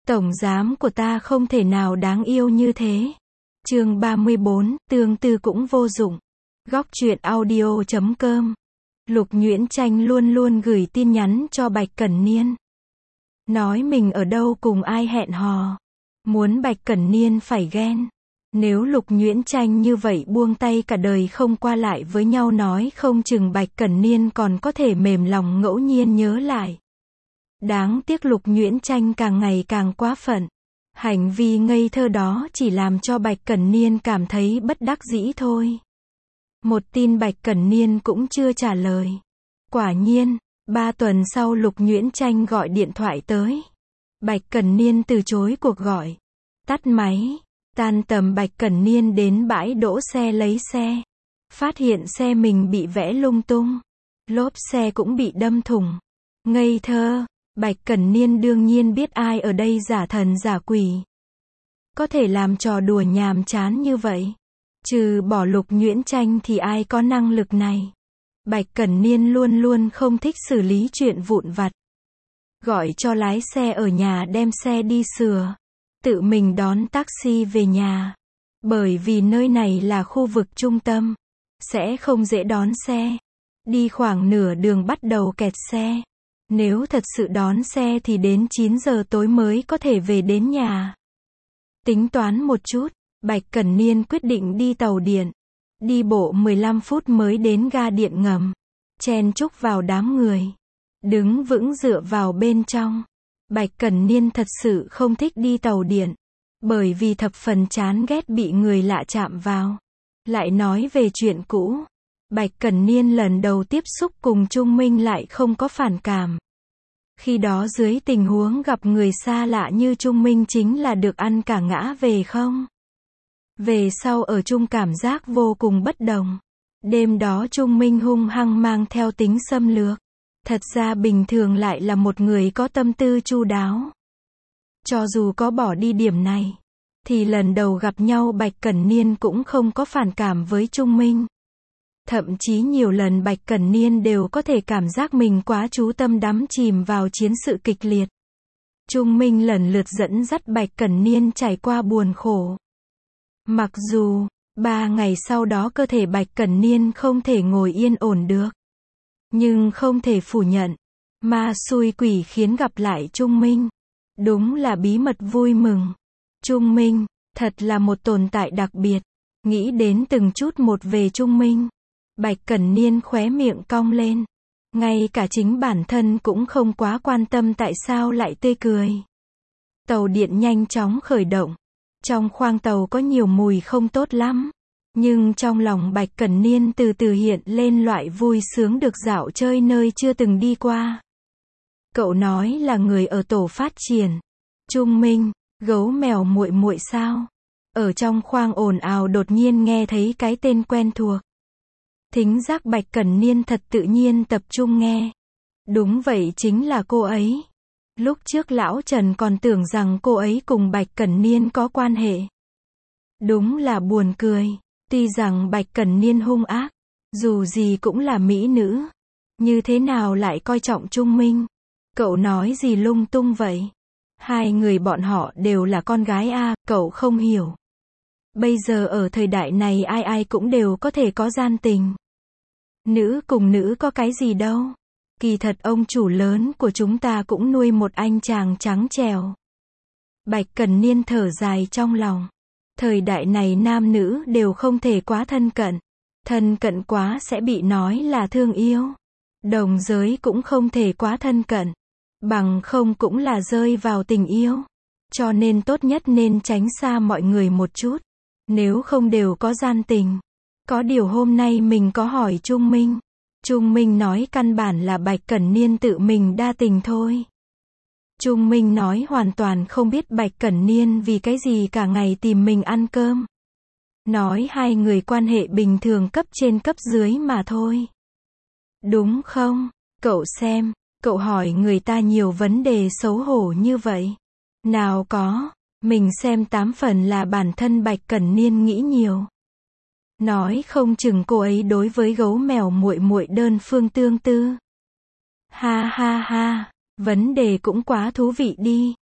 Tổng giám của ta không thể nào đáng yêu như thế. Chương 34, tương tư cũng vô dụng. Góc truyện audio.com. Lục Nhuyễn Tranh luôn luôn gửi tin nhắn cho Bạch Cẩn Niên. Nói mình ở đâu cùng ai hẹn hò. Muốn Bạch Cẩn Niên phải ghen. Nếu Lục Nhuyễn Tranh như vậy buông tay cả đời không qua lại với nhau, nói không chừng Bạch Cẩn Niên còn có thể mềm lòng ngẫu nhiên nhớ lại. Đáng tiếc Lục Nhuyễn Tranh càng ngày càng quá phận. Hành vi ngây thơ đó chỉ làm cho Bạch Cẩn Niên cảm thấy bất đắc dĩ thôi. Một tin Bạch Cẩn Niên cũng chưa trả lời. Quả nhiên, 3 tuần sau Lục Nhuyễn Tranh gọi điện thoại tới. Bạch Cẩn Niên từ chối cuộc gọi. Tắt máy. Tan tầm Bạch Cẩn Niên đến bãi đỗ xe lấy xe. Phát hiện xe mình bị vẽ lung tung. Lốp xe cũng bị đâm thủng. Ngây thơ. Bạch Cẩn Niên đương nhiên biết ai ở đây giả thần giả quỷ. Có thể làm trò đùa nhàm chán như vậy. Trừ bỏ Lục Nhuyễn Tranh thì ai có năng lực này. Bạch Cẩn Niên luôn luôn không thích xử lý chuyện vụn vặt. Gọi cho lái xe ở nhà đem xe đi sửa. Tự mình đón taxi về nhà. Bởi vì nơi này là khu vực trung tâm. Sẽ không dễ đón xe. Đi khoảng nửa đường bắt đầu kẹt xe. Nếu thật sự đón xe thì đến 9 giờ tối mới có thể về đến nhà. Tính toán một chút, Bạch Cẩn Niên quyết định đi tàu điện. Đi bộ 15 phút mới đến ga điện ngầm. Chen chúc vào đám người. Đứng vững dựa vào bên trong. Bạch Cẩn Niên thật sự không thích đi tàu điện. Bởi vì thập phần chán ghét bị người lạ chạm vào. Lại nói về chuyện cũ. Bạch Cẩn Niên lần đầu tiếp xúc cùng Trung Minh lại không có phản cảm. Khi đó dưới tình huống gặp người xa lạ như Trung Minh chính là được ăn cả ngã về không. Về sau ở chung cảm giác vô cùng bất đồng. Đêm đó Trung Minh hung hăng mang theo tính xâm lược. Thật ra bình thường lại là một người có tâm tư chu đáo. Cho dù có bỏ đi điểm này, thì lần đầu gặp nhau Bạch Cẩn Niên cũng không có phản cảm với Trung Minh. Thậm chí nhiều lần Bạch Cẩn Niên đều có thể cảm giác mình quá chú tâm đắm chìm vào chiến sự kịch liệt. Trung Minh lần lượt dẫn dắt Bạch Cẩn Niên trải qua buồn khổ. Mặc dù, 3 ngày sau đó cơ thể Bạch Cẩn Niên không thể ngồi yên ổn được. Nhưng không thể phủ nhận, ma xui quỷ khiến gặp lại Trung Minh. Đúng là bí mật vui mừng. Trung Minh, thật là một tồn tại đặc biệt. Nghĩ đến từng chút một về Trung Minh. Bạch Cẩn Niên khóe miệng cong lên. Ngay cả chính bản thân cũng không quá quan tâm tại sao lại tươi cười. Tàu điện nhanh chóng khởi động. Trong khoang tàu có nhiều mùi không tốt lắm. Nhưng trong lòng Bạch Cẩn Niên từ từ hiện lên loại vui sướng được dạo chơi nơi chưa từng đi qua. Cậu nói là người ở tổ phát triển. Trung Minh, gấu mèo muội muội sao? Ở trong khoang ồn ào đột nhiên nghe thấy cái tên quen thuộc. Thính giác Bạch Cẩn Niên thật tự nhiên tập trung nghe. Đúng vậy, chính là cô ấy. Lúc trước lão Trần còn tưởng rằng cô ấy cùng Bạch Cẩn Niên có quan hệ. Đúng là buồn cười. Tuy rằng Bạch Cẩn Niên hung ác, dù gì cũng là mỹ nữ. Như thế nào lại coi trọng Trung Minh? Cậu nói gì lung tung vậy? Hai người bọn họ đều là con gái à, cậu không hiểu. Bây giờ ở thời đại này ai ai cũng đều có thể có gian tình. Nữ cùng nữ có cái gì đâu. Kỳ thật ông chủ lớn của chúng ta cũng nuôi một anh chàng trắng trẻo. Bạch Cẩn Niên thở dài trong lòng. Thời đại này nam nữ đều không thể quá thân cận. Thân cận quá sẽ bị nói là thương yêu. Đồng giới cũng không thể quá thân cận. Bằng không cũng là rơi vào tình yêu. Cho nên tốt nhất nên tránh xa mọi người một chút. Nếu không đều có gian tình. Có điều hôm nay mình có hỏi Trung Minh. Trung Minh nói căn bản là Bạch Cẩn Niên tự mình đa tình thôi. Trung Minh nói hoàn toàn không biết Bạch Cẩn Niên vì cái gì cả ngày tìm mình ăn cơm. Nói hai người quan hệ bình thường cấp trên cấp dưới mà thôi. Đúng không? Cậu xem, cậu hỏi người ta nhiều vấn đề xấu hổ như vậy. Nào có, mình xem 8 phần là bản thân Bạch Cẩn Niên nghĩ nhiều. Nói không chừng cô ấy đối với gấu mèo muội muội đơn phương tương tư. Ha ha ha, vấn đề cũng quá thú vị đi.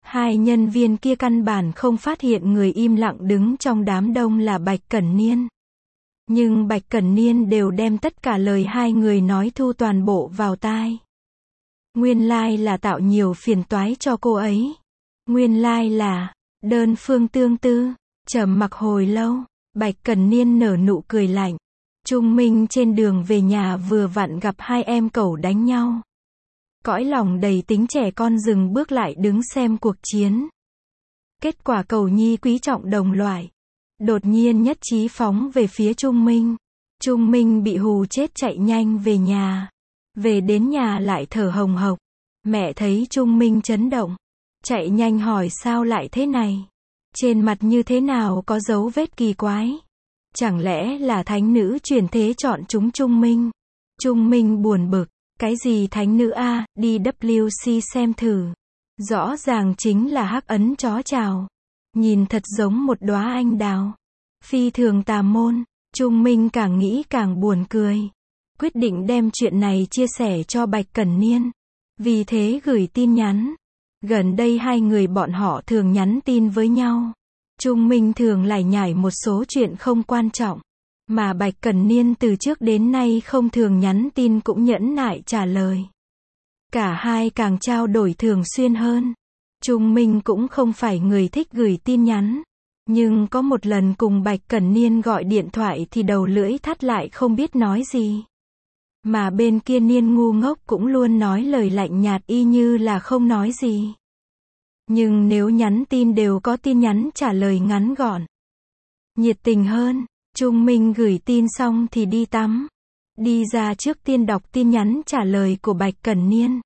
Hai nhân viên kia căn bản không phát hiện người im lặng đứng trong đám đông là Bạch Cẩn Niên. Nhưng Bạch Cẩn Niên đều đem tất cả lời hai người nói thu toàn bộ vào tai. Nguyên lai là tạo nhiều phiền toái cho cô ấy. Nguyên lai là đơn phương tương tư. Trầm mặc hồi lâu, Bạch Cẩn Niên nở nụ cười lạnh. Trung Minh trên đường về nhà vừa vặn gặp hai em cẩu đánh nhau. Cõi lòng đầy tính trẻ con dừng bước lại đứng xem cuộc chiến. Kết quả cẩu nhi quý trọng đồng loại. Đột nhiên nhất trí phóng về phía Trung Minh. Trung Minh bị hù chết chạy nhanh về nhà. Về đến nhà lại thở hồng hộc. Mẹ thấy Trung Minh chấn động. Chạy nhanh hỏi sao lại thế này. Trên mặt như thế nào có dấu vết kỳ quái. Chẳng lẽ là thánh nữ chuyển thế chọn chúng Trung Minh. Trung Minh buồn bực. Cái gì thánh nữ a, đi WC xem thử. Rõ ràng chính là hắc ấn chó chào. Nhìn thật giống một đóa anh đào. Phi thường tà môn. Trung Minh càng nghĩ càng buồn cười. Quyết định đem chuyện này chia sẻ cho Bạch Cẩn Niên. Vì thế gửi tin nhắn. Gần đây hai người bọn họ thường nhắn tin với nhau. Trung Minh thường lải nhải một số chuyện không quan trọng. Mà Bạch Cẩn Niên từ trước đến nay không thường nhắn tin cũng nhẫn nại trả lời. Cả hai càng trao đổi thường xuyên hơn. Trung Minh cũng không phải người thích gửi tin nhắn. Nhưng có một lần cùng Bạch Cẩn Niên gọi điện thoại thì đầu lưỡi thắt lại không biết nói gì. Mà bên kia Niên ngu ngốc cũng luôn nói lời lạnh nhạt y như là không nói gì. Nhưng nếu nhắn tin đều có tin nhắn trả lời ngắn gọn. Nhiệt tình hơn. Trung Minh gửi tin xong thì đi tắm. Đi ra trước tiên đọc tin nhắn trả lời của Bạch Cẩn Niên.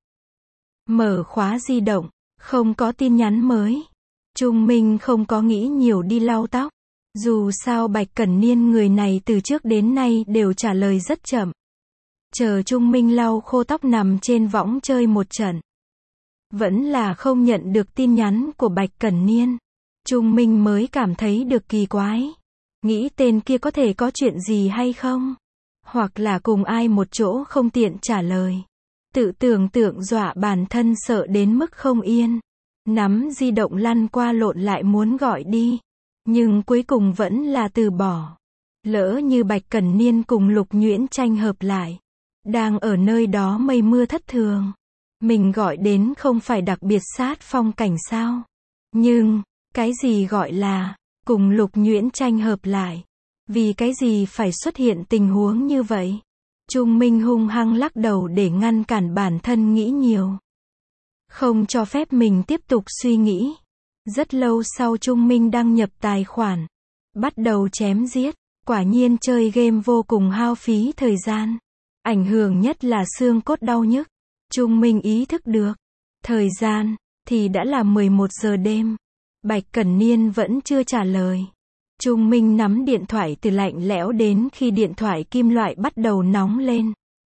Mở khóa di động. Không có tin nhắn mới. Trung Minh không có nghĩ nhiều đi lau tóc. Dù sao Bạch Cẩn Niên người này từ trước đến nay đều trả lời rất chậm. Chờ Trung Minh lau khô tóc nằm trên võng chơi một trận. Vẫn là không nhận được tin nhắn của Bạch Cẩn Niên. Trung Minh mới cảm thấy được kỳ quái. Nghĩ tên kia có thể có chuyện gì hay không? Hoặc là cùng ai một chỗ không tiện trả lời. Tự tưởng tượng dọa bản thân sợ đến mức không yên. Nắm di động lăn qua lộn lại muốn gọi đi. Nhưng cuối cùng vẫn là từ bỏ. Lỡ như Bạch Cẩn Niên cùng Lục Nhuyễn Tranh hợp lại. Đang ở nơi đó mây mưa thất thường. Mình gọi đến không phải đặc biệt sát phong cảnh sao? Nhưng, cái gì gọi là cùng Lục Nhuyễn Tranh hợp lại? Vì cái gì phải xuất hiện tình huống như vậy? Trung Minh hung hăng lắc đầu để ngăn cản bản thân nghĩ nhiều. Không cho phép mình tiếp tục suy nghĩ. Rất lâu sau Trung Minh đăng nhập tài khoản. Bắt đầu chém giết. Quả nhiên chơi game vô cùng hao phí thời gian. Ảnh hưởng nhất là xương cốt đau nhức. Trung Minh ý thức được. Thời gian thì đã là 11 giờ đêm. Bạch Cẩn Niên vẫn chưa trả lời. Trung Minh nắm điện thoại từ lạnh lẽo đến khi điện thoại kim loại bắt đầu nóng lên.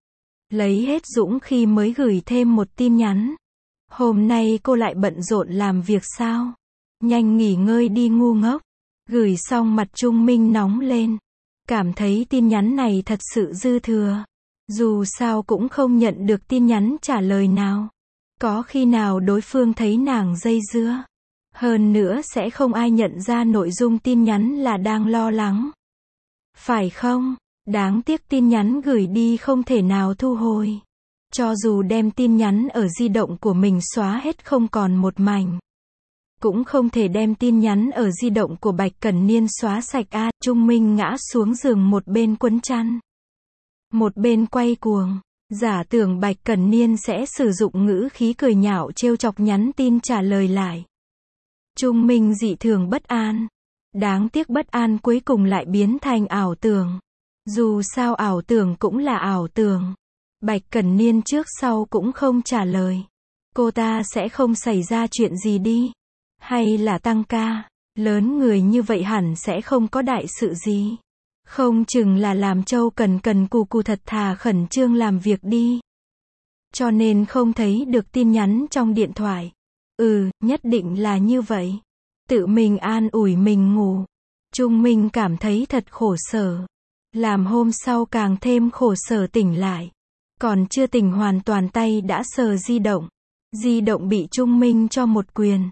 Lấy hết dũng khí mới gửi thêm một tin nhắn. Hôm nay cô lại bận rộn làm việc sao? Nhanh nghỉ ngơi đi ngu ngốc. Gửi xong mặt Trung Minh nóng lên. Cảm thấy tin nhắn này thật sự dư thừa. Dù sao cũng không nhận được tin nhắn trả lời nào. Có khi nào đối phương thấy nàng dây dưa. Hơn nữa sẽ không ai nhận ra nội dung tin nhắn là đang lo lắng. Phải không? Đáng tiếc tin nhắn gửi đi không thể nào thu hồi. Cho dù đem tin nhắn ở di động của mình xóa hết không còn một mảnh. Cũng không thể đem tin nhắn ở di động của Bạch Cẩn Niên xóa sạch a. Trung Minh ngã xuống giường một bên quấn chăn. Một bên quay cuồng. Giả tưởng Bạch Cẩn Niên sẽ sử dụng ngữ khí cười nhạo trêu chọc nhắn tin trả lời lại. Trung Minh dị thường bất an. Đáng tiếc bất an cuối cùng lại biến thành ảo tưởng. Dù sao ảo tưởng cũng là ảo tưởng. Bạch Cẩn Niên trước sau cũng không trả lời. Cô ta sẽ không xảy ra chuyện gì đi. Hay là tăng ca. Lớn người như vậy hẳn sẽ không có đại sự gì. Không chừng là làm Châu cần cần cù cù thật thà khẩn trương làm việc đi. Cho nên không thấy được tin nhắn trong điện thoại. Nhất định là như vậy. Tự mình an ủi mình ngủ. Trung Minh cảm thấy thật khổ sở. Làm hôm sau càng thêm khổ sở tỉnh lại. Còn chưa tỉnh hoàn toàn tay đã sờ di động. Di động bị Trung Minh cho một quyền.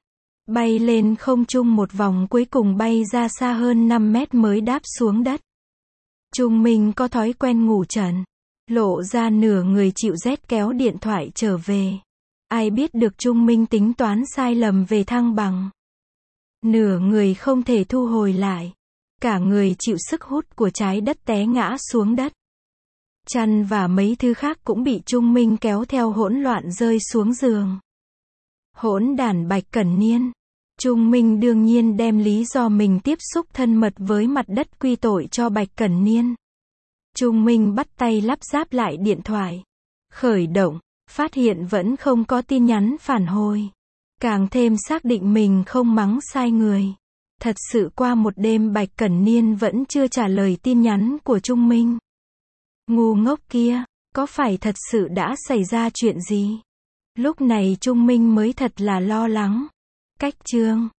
Bay lên không trung một vòng cuối cùng bay ra xa hơn 5 mét mới đáp xuống đất. Trung Minh có thói quen ngủ trần. Lộ ra nửa người chịu rét kéo điện thoại trở về. Ai biết được Trung Minh tính toán sai lầm về thăng bằng. Nửa người không thể thu hồi lại. Cả người chịu sức hút của trái đất té ngã xuống đất. Chăn và mấy thứ khác cũng bị Trung Minh kéo theo hỗn loạn rơi xuống giường. Hỗn đản Bạch Cẩn Niên. Trung Minh đương nhiên đem lý do mình tiếp xúc thân mật với mặt đất quy tội cho Bạch Cẩn Niên. Trung Minh bắt tay lắp ráp lại điện thoại. Khởi động, phát hiện vẫn không có tin nhắn phản hồi. Càng thêm xác định mình không mắng sai người. Thật sự qua một đêm Bạch Cẩn Niên vẫn chưa trả lời tin nhắn của Trung Minh. Ngu ngốc kia, có phải thật sự đã xảy ra chuyện gì? Lúc này Trung Minh mới thật là lo lắng. Cách chương